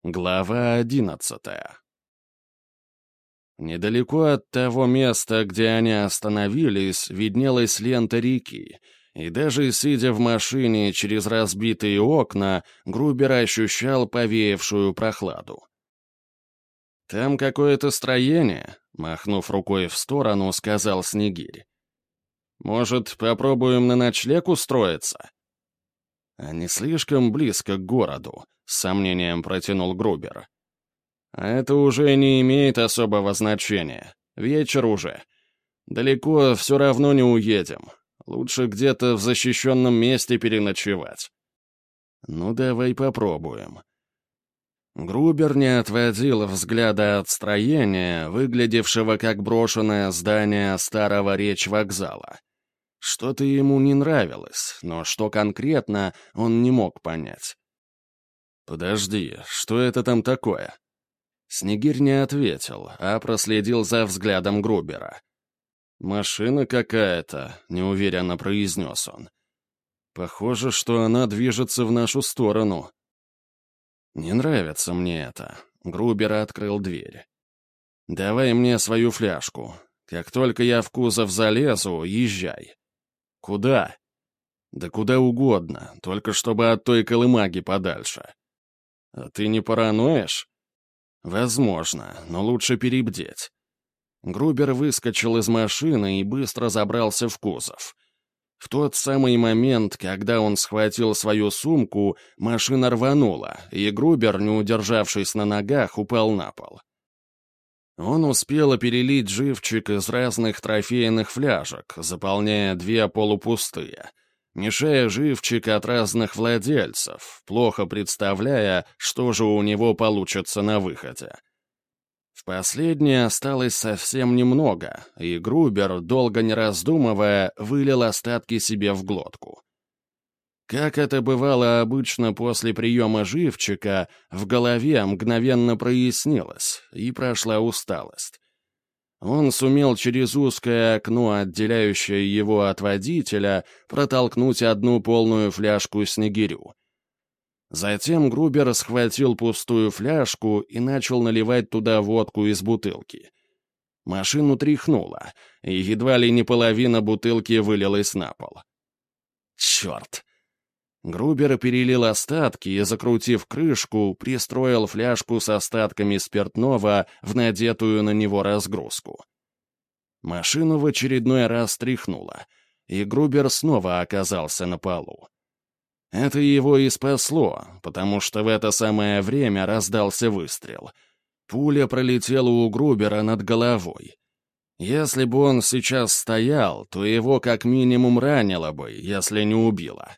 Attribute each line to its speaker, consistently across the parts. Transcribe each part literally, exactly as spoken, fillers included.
Speaker 1: Глава одиннадцатая. Недалеко от того места, где они остановились, виднелась лента реки, и даже сидя в машине через разбитые окна, Грубер ощущал повеявшую прохладу. «Там какое-то строение», — махнув рукой в сторону, сказал Снегирь. «Может, попробуем на ночлег устроиться?» «А не слишком близко к городу», — с сомнением протянул Грубер. «А это уже не имеет особого значения. Вечер уже. Далеко все равно не уедем. Лучше где-то в защищенном месте переночевать». «Ну, давай попробуем». Грубер не отводил взгляда от строения, выглядевшего как брошенное здание старого речвокзала. Что-то ему не нравилось, но что конкретно, он не мог понять. «Подожди, что это там такое?» Снегирь не ответил, а проследил за взглядом Грубера. «Машина какая-то», — неуверенно произнес он. «Похоже, что она движется в нашу сторону». «Не нравится мне это», — Грубер открыл дверь. «Давай мне свою фляжку. Как только я в кузов залезу, езжай». «Куда?» «Да куда угодно, только чтобы от той колымаги подальше». «А ты не параноишь?» «Возможно, но лучше перебдеть». Грубер выскочил из машины и быстро забрался в кузов. В тот самый момент, когда он схватил свою сумку, машина рванула, и Грубер, не удержавшись на ногах, упал на пол. Он успел перелить живчик из разных трофейных фляжек, заполняя две полупустые, мешая живчик от разных владельцев, плохо представляя, что же у него получится на выходе. В последней осталось совсем немного, и Грубер, долго не раздумывая, вылил остатки себе в глотку. Как это бывало обычно после приема живчика, в голове мгновенно прояснилось, и прошла усталость. Он сумел через узкое окно, отделяющее его от водителя, протолкнуть одну полную фляжку Снегирю. Затем Грубер схватил пустую фляжку и начал наливать туда водку из бутылки. Машину тряхнуло, и едва ли не половина бутылки вылилась на пол. «Черт!» Грубер перелил остатки и, закрутив крышку, пристроил фляжку с остатками спиртного в надетую на него разгрузку. Машину в очередной раз тряхнуло, и Грубер снова оказался на полу. Это его и спасло, потому что в это самое время раздался выстрел. Пуля пролетела у Грубера над головой. Если бы он сейчас стоял, то его как минимум ранило бы, если не убило.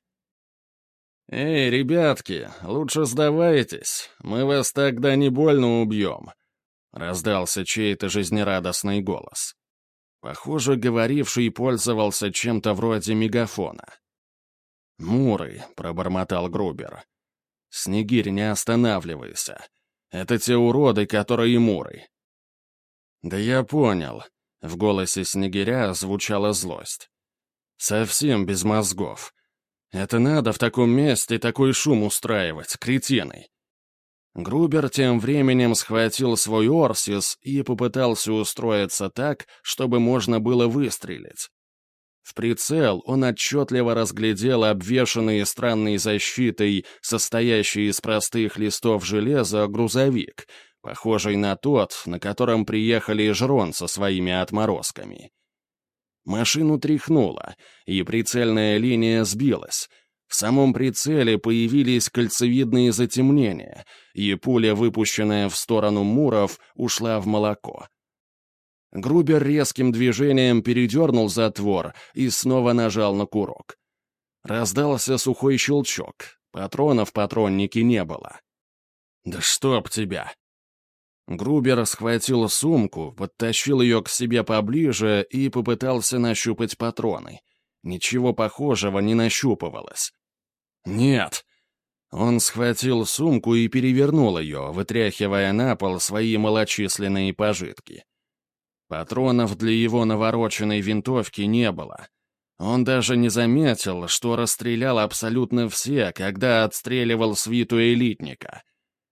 Speaker 1: «Эй, ребятки, лучше сдавайтесь, мы вас тогда не больно убьем», — раздался чей-то жизнерадостный голос. Похоже, говоривший пользовался чем-то вроде мегафона. «Муры», — пробормотал Грубер. «Снегирь, не останавливайся. Это те уроды, которые муры». «Да я понял», — в голосе Снегиря звучала злость. «Совсем без мозгов. Это надо в таком месте такой шум устраивать, кретины». Грубер тем временем схватил свой Орсис и попытался устроиться так, чтобы можно было выстрелить. В прицел он отчетливо разглядел обвешанный странной защитой, состоящий из простых листов железа, грузовик, похожий на тот, на котором приехали Жрон со своими отморозками. Машину тряхнуло, и прицельная линия сбилась. В самом прицеле появились кольцевидные затемнения, и пуля, выпущенная в сторону муров, ушла в молоко. Грубер резким движением передернул затвор и снова нажал на курок. Раздался сухой щелчок. Патронов в патроннике не было. «Да чтоб тебя!» Грубер схватил сумку, подтащил ее к себе поближе и попытался нащупать патроны. Ничего похожего не нащупывалось. «Нет!» Он схватил сумку и перевернул ее, вытряхивая на пол свои малочисленные пожитки. Патронов для его навороченной винтовки не было. Он даже не заметил, что расстрелял абсолютно все, когда отстреливал свиту элитника.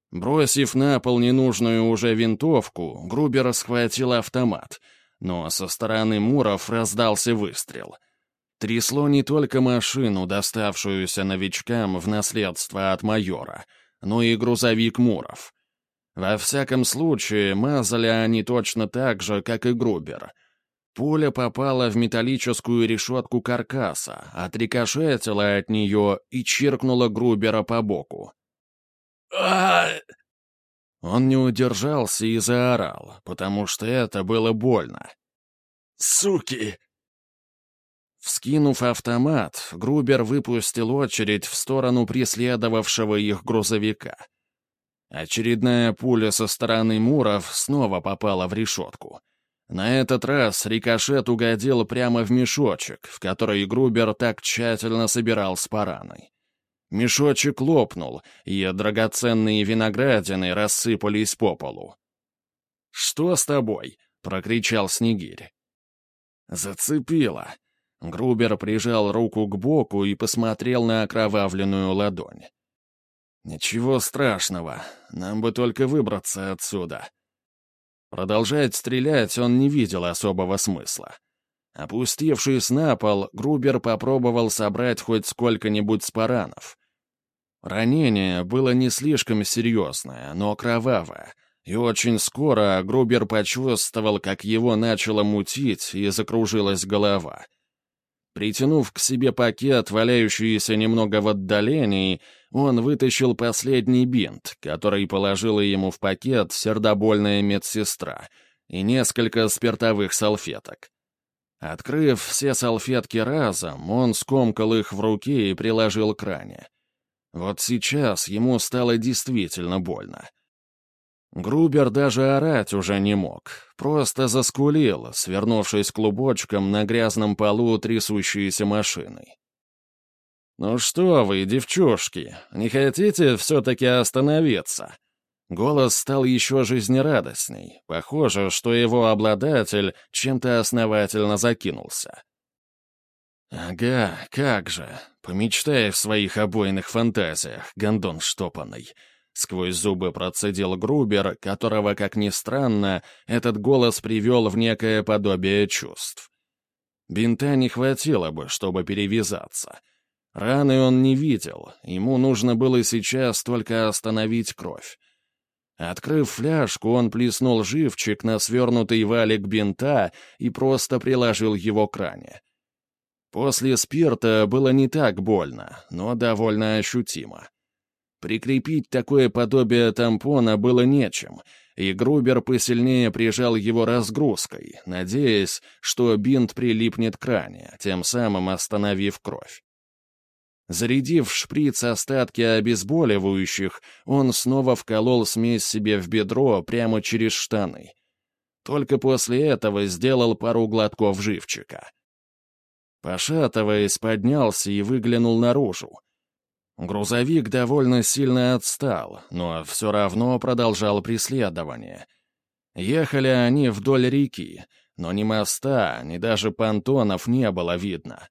Speaker 1: Бросив на пол ненужную уже винтовку, Грубер схватил автомат, но со стороны Муров раздался выстрел. Трясло не только машину, доставшуюся новичкам в наследство от майора, но и грузовик Муров. Во всяком случае, мазали они точно так же, как и Грубер. Пуля попала в металлическую решетку каркаса, отрикошетила от нее и чиркнула Грубера по боку. а Он не удержался и заорал, потому что это было больно. «Суки!» Вскинув автомат, Грубер выпустил очередь в сторону преследовавшего их грузовика. Очередная пуля со стороны Муров снова попала в решетку. На этот раз рикошет угодил прямо в мешочек, в который Грубер так тщательно собирал спараны. Мешочек лопнул, и драгоценные виноградины рассыпались по полу. «Что с тобой?» — прокричал Снегирь. «Зацепило». Грубер прижал руку к боку и посмотрел на окровавленную ладонь. «Ничего страшного, нам бы только выбраться отсюда». Продолжать стрелять он не видел особого смысла. Опустившись на пол, Грубер попробовал собрать хоть сколько-нибудь спаранов. Ранение было не слишком серьезное, но кровавое, и очень скоро Грубер почувствовал, как его начало мутить и закружилась голова. Притянув к себе пакет, валяющийся немного в отдалении, он вытащил последний бинт, который положила ему в пакет сердобольная медсестра, и несколько спиртовых салфеток. Открыв все салфетки разом, он скомкал их в руке и приложил к ране. Вот сейчас ему стало действительно больно. Грубер даже орать уже не мог, просто заскулил, свернувшись клубочком на грязном полу трясущейся машины. «Ну что вы, девчушки, не хотите все-таки остановиться?» Голос стал еще жизнерадостней. Похоже, что его обладатель чем-то основательно закинулся. «Ага, как же. Помечтай в своих обойных фантазиях, гондон штопанный». Сквозь зубы процедил Грубер, которого, как ни странно, этот голос привел в некое подобие чувств. Бинта не хватило бы, чтобы перевязаться. Раны он не видел, ему нужно было сейчас только остановить кровь. Открыв фляжку, он плеснул живчик на свернутый валик бинта и просто приложил его к ране. После спирта было не так больно, но довольно ощутимо. Прикрепить такое подобие тампона было нечем, и Грубер посильнее прижал его разгрузкой, надеясь, что бинт прилипнет к ране, тем самым остановив кровь. Зарядив в шприц остатки обезболивающих, он снова вколол смесь себе в бедро прямо через штаны. Только после этого сделал пару глотков живчика. Пошатываясь, поднялся и выглянул наружу. Грузовик довольно сильно отстал, но все равно продолжал преследование. Ехали они вдоль реки, но ни моста, ни даже понтонов не было видно.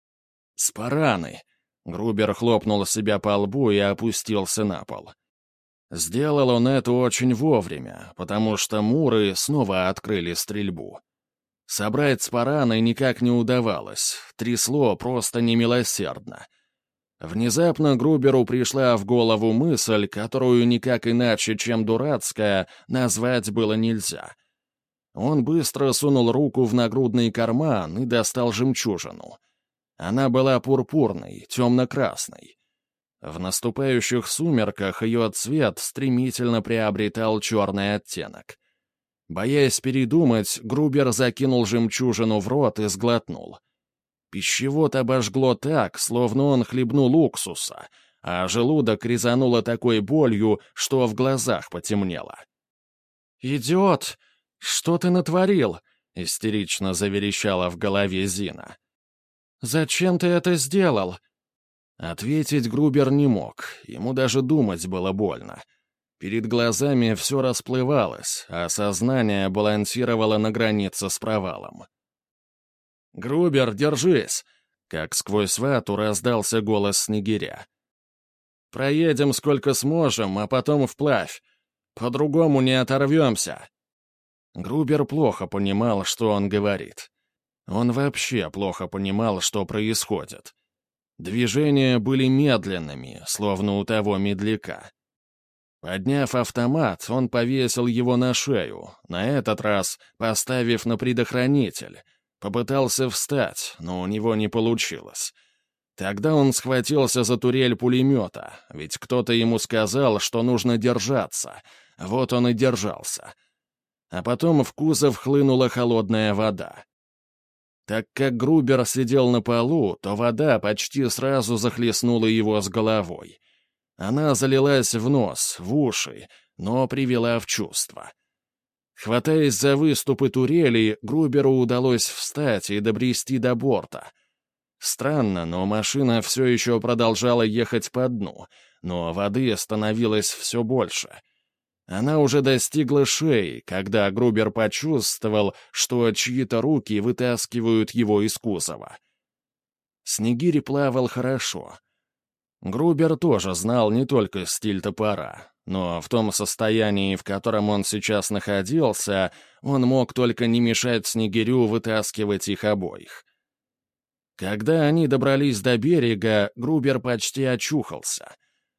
Speaker 1: «Спараны!» — Грубер хлопнул себя по лбу и опустился на пол. Сделал он это очень вовремя, потому что муры снова открыли стрельбу. Собрать спараны никак не удавалось, трясло просто немилосердно. Внезапно Груберу пришла в голову мысль, которую никак иначе, чем дурацкая, назвать было нельзя. Он быстро сунул руку в нагрудный карман и достал жемчужину. Она была пурпурной, темно-красной. В наступающих сумерках ее цвет стремительно приобретал черный оттенок. Боясь передумать, Грубер закинул жемчужину в рот и сглотнул. Пищевод обожгло так, словно он хлебнул уксуса, а желудок резануло такой болью, что в глазах потемнело. «Идиот! Что ты натворил?» — истерично заверещала в голове Зина. «Зачем ты это сделал?» Ответить Грубер не мог, ему даже думать было больно. Перед глазами все расплывалось, а сознание балансировало на границе с провалом. «Грубер, держись!» — как сквозь вату раздался голос Снегиря. Проедем сколько сможем, а потом вплавь. По-другому не оторвемся». Грубер плохо понимал, что он говорит. Он вообще плохо понимал, что происходит. Движения были медленными, словно у того медляка. Подняв автомат, он повесил его на шею, на этот раз поставив на предохранитель. Попытался встать, но у него не получилось. Тогда он схватился за турель пулемета, ведь кто-то ему сказал, что нужно держаться. Вот он и держался. А потом в кузов хлынула холодная вода. Так как Грубер сидел на полу, то вода почти сразу захлестнула его с головой. Она залилась в нос, в уши, но привела в чувство. Хватаясь за выступы турели, Груберу удалось встать и добрести до борта. Странно, но машина все еще продолжала ехать по дну, но воды становилось все больше. Она уже достигла шеи, когда Грубер почувствовал, что чьи-то руки вытаскивают его из кузова. Снегирь плавал хорошо. Грубер тоже знал не только стиль топора, но в том состоянии, в котором он сейчас находился, он мог только не мешать Снегирю вытаскивать их обоих. Когда они добрались до берега, Грубер почти очухался.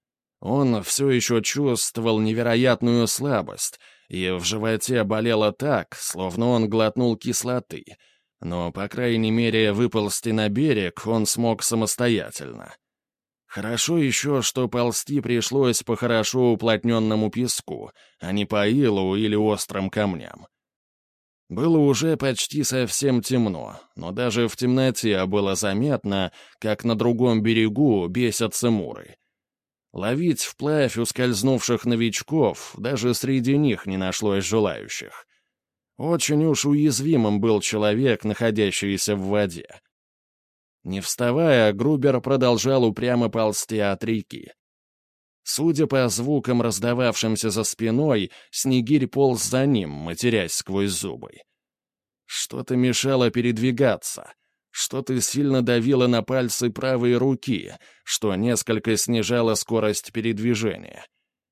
Speaker 1: Он все еще чувствовал невероятную слабость, и в животе болело так, словно он глотнул кислоты, но, по крайней мере, выползти на берег он смог самостоятельно. Хорошо еще, что ползти пришлось по хорошо уплотненному песку, а не по илу или острым камням. Было уже почти совсем темно, но даже в темноте было заметно, как на другом берегу бесятся муры. Ловить вплавь ускользнувших новичков даже среди них не нашлось желающих. Очень уж уязвимым был человек, находящийся в воде. Не вставая, Грубер продолжал упрямо ползти от реки. Судя по звукам, раздававшимся за спиной, Снегирь полз за ним, матерясь сквозь зубы. Что-то мешало передвигаться. Что-то сильно давило на пальцы правой руки, что несколько снижало скорость передвижения.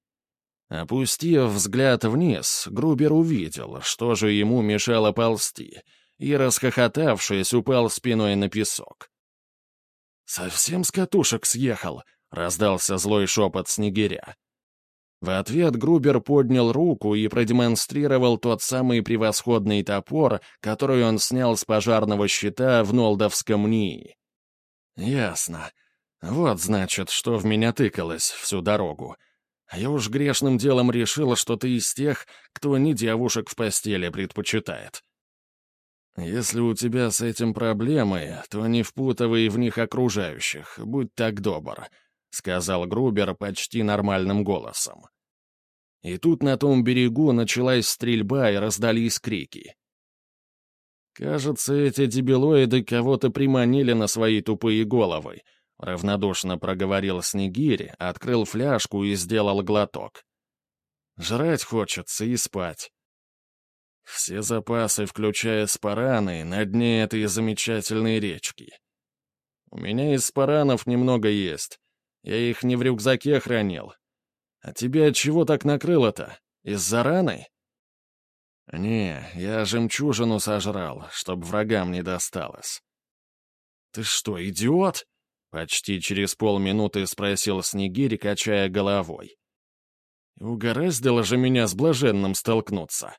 Speaker 1: Опустив взгляд вниз, Грубер увидел, что же ему мешало ползти, и, расхохотавшись, упал спиной на песок. «Совсем с катушек съехал», — раздался злой шепот Снегиря. В ответ Грубер поднял руку и продемонстрировал тот самый превосходный топор, который он снял с пожарного щита в Нолдовском НИИ. «Ясно. Вот, значит, что в меня тыкалось всю дорогу. А я уж грешным делом решил, что ты из тех, кто не девушек в постели предпочитает. Если у тебя с этим проблемы, то не впутывай в них окружающих, будь так добр», — сказал Грубер почти нормальным голосом. И тут на том берегу началась стрельба и раздались крики. «Кажется, эти дебилоиды кого-то приманили на свои тупые головы», — равнодушно проговорил Снегирь, открыл фляжку и сделал глоток. «Жрать хочется и спать. Все запасы, включая спараны, на дне этой замечательной речки. У меня из спаранов немного есть. Я их не в рюкзаке хранил. А тебя чего так накрыло-то? Из-за раны?» «Не, я жемчужину сожрал, чтоб врагам не досталось». «Ты что, идиот?» — почти через полминуты спросил Снегирь, качая головой. «Угораздило же меня с блаженным столкнуться».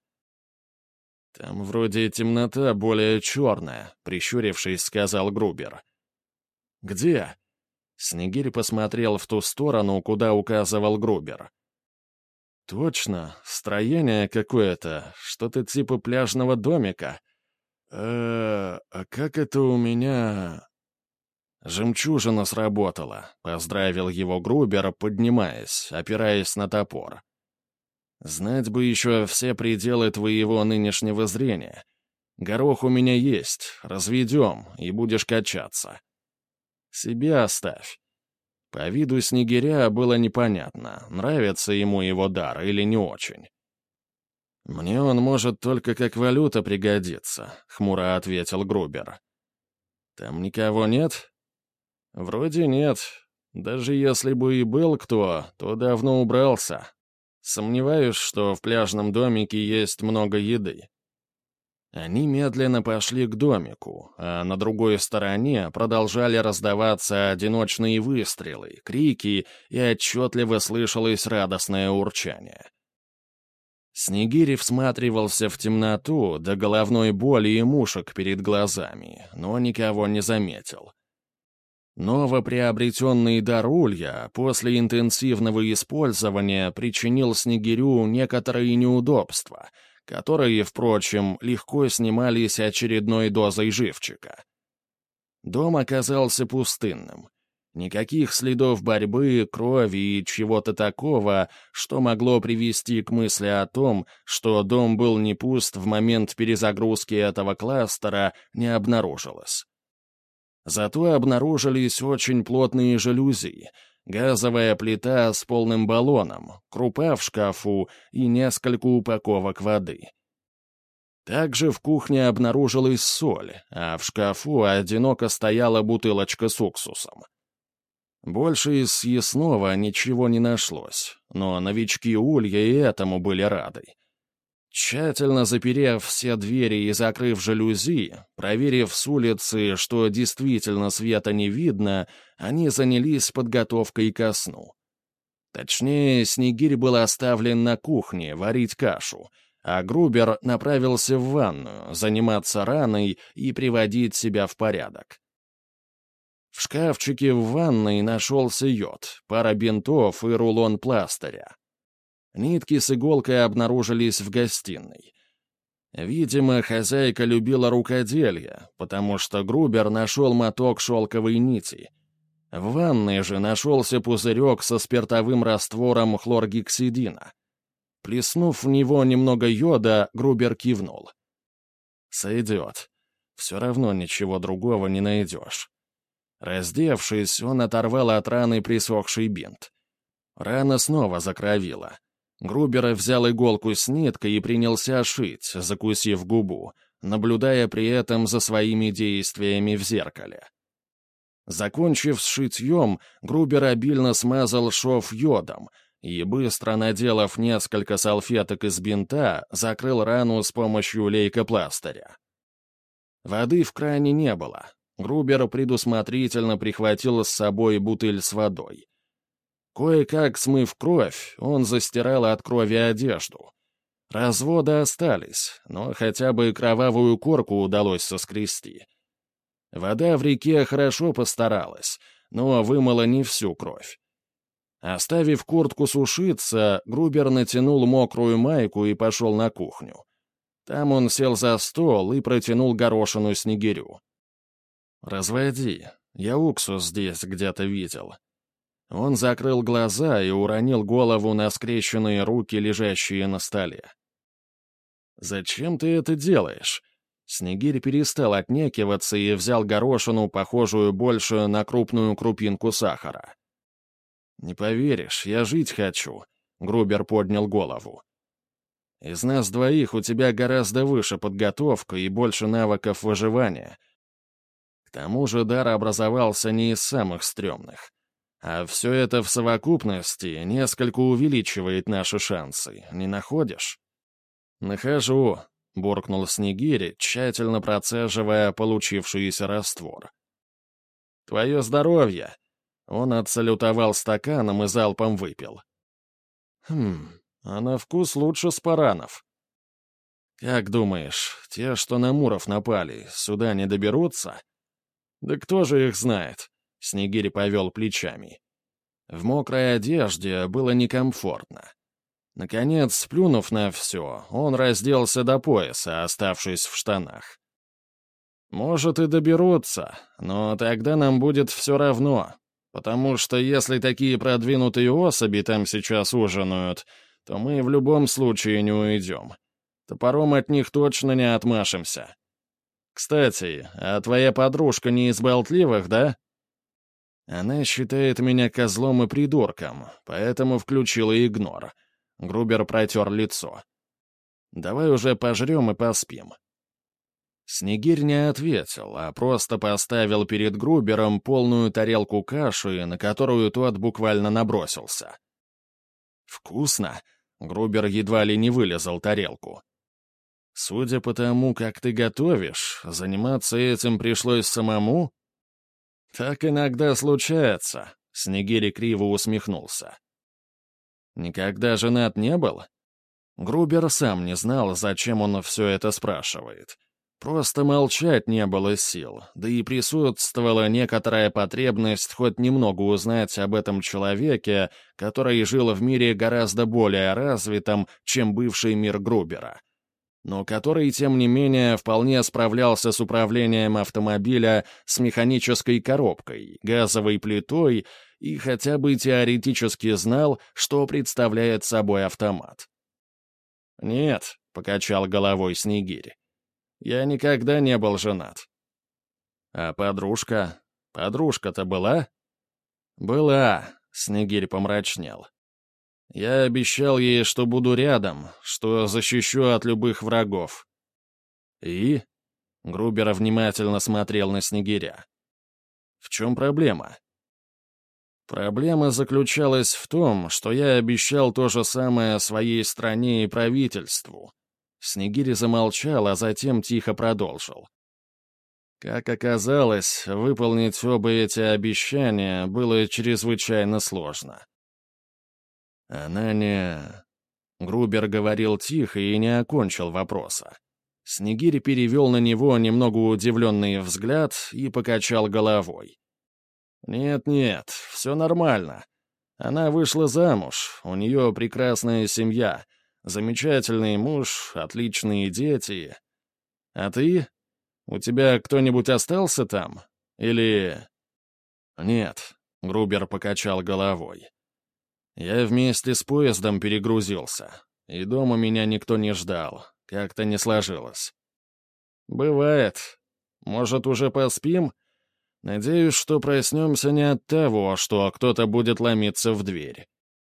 Speaker 1: «Там вроде темнота более черная», — прищурившись, сказал Грубер. «Где?» Снегирь посмотрел в ту сторону, куда указывал Грубер. «Точно, строение какое-то, что-то типа пляжного домика. Э-э, а как это у меня...» «Жемчужина сработала», — поздравил его Грубер, поднимаясь, опираясь на топор. «Знать бы еще все пределы твоего нынешнего зрения. Горох у меня есть, разведем, и будешь качаться. Себе оставь». По виду Снегиря было непонятно, нравится ему его дар или не очень. «Мне он может только как валюта пригодиться», — хмуро ответил Грубер. «Там никого нет?» «Вроде нет. Даже если бы и был кто, то давно убрался. Сомневаюсь, что в пляжном домике есть много еды». Они медленно пошли к домику, а на другой стороне продолжали раздаваться одиночные выстрелы, крики, и отчетливо слышалось радостное урчание. Снегирь всматривался в темноту до головной боли и мушек перед глазами, но никого не заметил. Новоприобретенный дар улья после интенсивного использования причинил Снегирю некоторые неудобства, которые, впрочем, легко снимались очередной дозой живчика. Дом оказался пустынным. Никаких следов борьбы, крови и чего-то такого, что могло привести к мысли о том, что дом был не пуст в момент перезагрузки этого кластера, не обнаружилось. Зато обнаружились очень плотные жалюзи, газовая плита с полным баллоном, крупа в шкафу и несколько упаковок воды. Также в кухне обнаружилась соль, а в шкафу одиноко стояла бутылочка с уксусом. Больше из съестного ничего не нашлось, но новички улья и этому были рады. Тщательно заперев все двери и закрыв жалюзи, проверив с улицы, что действительно света не видно, они занялись подготовкой ко сну. Точнее, Снегирь был оставлен на кухне варить кашу, а Грубер направился в ванную, заниматься раной и приводить себя в порядок. В шкафчике в ванной нашелся йод, пара бинтов и рулон пластыря. Нитки с иголкой обнаружились в гостиной. Видимо, хозяйка любила рукоделие, потому что Грубер нашел моток шелковой нити. В ванной же нашелся пузырек со спиртовым раствором хлоргексидина. Плеснув в него немного йода, Грубер кивнул. «Сойдет. Все равно ничего другого не найдешь». Раздевшись, он оторвал от раны присохший бинт. Рана снова закровила. Грубер взял иголку с ниткой и принялся шить, закусив губу, наблюдая при этом за своими действиями в зеркале. Закончив с шитьем, Грубер обильно смазал шов йодом и, быстро наделав несколько салфеток из бинта, закрыл рану с помощью лейкопластыря. Воды в кране не было. Грубер предусмотрительно прихватил с собой бутыль с водой. Кое-как смыв кровь, он застирал от крови одежду. Разводы остались, но хотя бы кровавую корку удалось соскрести. Вода в реке хорошо постаралась, но вымыла не всю кровь. Оставив куртку сушиться, Грубер натянул мокрую майку и пошел на кухню. Там он сел за стол и протянул горошину Снегирю. «Разводи, я уксус здесь где-то видел». Он закрыл глаза и уронил голову на скрещенные руки, лежащие на столе. «Зачем ты это делаешь?» Снегирь перестал отнекиваться и взял горошину, похожую больше на крупную крупинку сахара. «Не поверишь, я жить хочу», — Грубер поднял голову. «Из нас двоих у тебя гораздо выше подготовка и больше навыков выживания. К тому же дар образовался не из самых стрёмных. А все это в совокупности несколько увеличивает наши шансы, не находишь?» «Нахожу», — буркнул Снегирь, тщательно процеживая получившийся раствор. «Твое здоровье!» Он отсалютовал стаканом и залпом выпил. «Хм, а на вкус лучше спаранов». «Как думаешь, те, что на Муров напали, сюда не доберутся?» «Да кто же их знает?» — Снегирь повел плечами. В мокрой одежде было некомфортно. Наконец, сплюнув на все, он разделся до пояса, оставшись в штанах. «Может, и доберутся, но тогда нам будет все равно, потому что если такие продвинутые особи там сейчас ужинают, то мы в любом случае не уйдем. Топором от них точно не отмашемся. Кстати, а твоя подружка не из болтливых, да?» «Она считает меня козлом и придурком, поэтому включила игнор». Грубер протер лицо. «Давай уже пожрем и поспим». Снегирь не ответил, а просто поставил перед Грубером полную тарелку каши, на которую тот буквально набросился. «Вкусно!» — Грубер едва ли не вылезал тарелку. «Судя по тому, как ты готовишь, заниматься этим пришлось самому?» «Так иногда случается», — Снегирь криво усмехнулся. «Никогда женат не был?» Грубер сам не знал, зачем он все это спрашивает. Просто молчать не было сил, да и присутствовала некоторая потребность хоть немного узнать об этом человеке, который жил в мире гораздо более развитом, чем бывший мир Грубера, но который, тем не менее, вполне справлялся с управлением автомобиля с механической коробкой, газовой плитой и хотя бы теоретически знал, что представляет собой автомат. «Нет», — покачал головой Снегирь, — «я никогда не был женат». «А подружка? Подружка-то была?» «Была», — Снегирь помрачнел. «Я обещал ей, что буду рядом, что защищу от любых врагов». «И?» — Грубер внимательно смотрел на Снегиря. «В чем проблема?» Проблема заключалась в том, что я обещал то же самое своей стране и правительству. Снегирь замолчал, а затем тихо продолжил. Как оказалось, выполнить оба эти обещания было чрезвычайно сложно. Она не... Грубер говорил тихо и не окончил вопроса. Снегирь перевел на него немного удивленный взгляд и покачал головой. «Нет-нет, все нормально. Она вышла замуж, у нее прекрасная семья, замечательный муж, отличные дети. А ты? У тебя кто-нибудь остался там? Или...» «Нет», — Грубер покачал головой. «Я вместе с поездом перегрузился, и дома меня никто не ждал, как-то не сложилось». «Бывает. Может, уже поспим? Надеюсь, что проснемся не от того, что кто-то будет ломиться в дверь».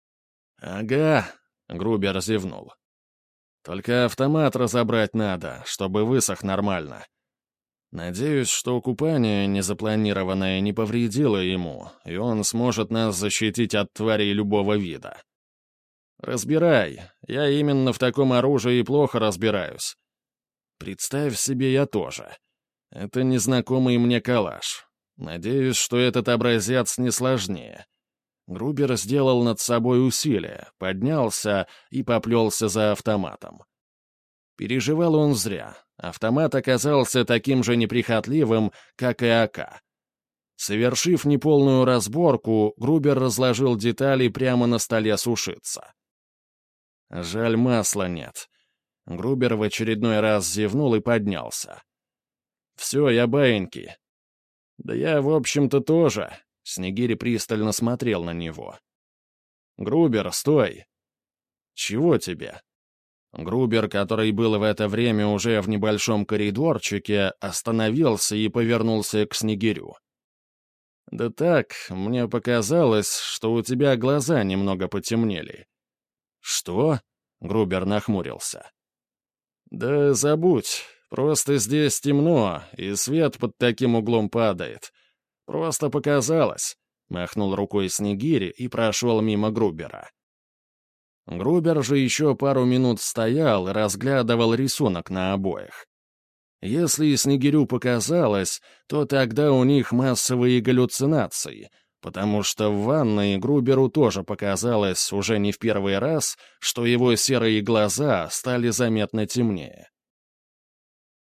Speaker 1: «Ага», — Грубер зевнул. «Только автомат разобрать надо, чтобы высох нормально. Надеюсь, что купание незапланированное не повредило ему, и он сможет нас защитить от тварей любого вида. Разбирай, я именно в таком оружии плохо разбираюсь. Представь себе, я тоже. Это незнакомый мне калаш. Надеюсь, что этот образец не сложнее». Грубер сделал над собой усилие, поднялся и поплелся за автоматом. Переживал он зря. Автомат оказался таким же неприхотливым, как и АК. Совершив неполную разборку, Грубер разложил детали прямо на столе сушиться. Жаль, масла нет. Грубер в очередной раз зевнул и поднялся. «Все, я баиньки». «Да я, в общем-то, тоже». Снегирь пристально смотрел на него. «Грубер, стой!» «Чего тебе?» Грубер, который был в это время уже в небольшом коридорчике, остановился и повернулся к Снегирю. «Да так, мне показалось, что у тебя глаза немного потемнели». «Что?» — Грубер нахмурился. «Да забудь, просто здесь темно, и свет под таким углом падает. Просто показалось», — махнул рукой Снегирь и прошел мимо Грубера. Грубер же еще пару минут стоял и разглядывал рисунок на обоях. Если Снегирю показалось, то тогда у них массовые галлюцинации, потому что в ванной Груберу тоже показалось уже не в первый раз, что его серые глаза стали заметно темнее.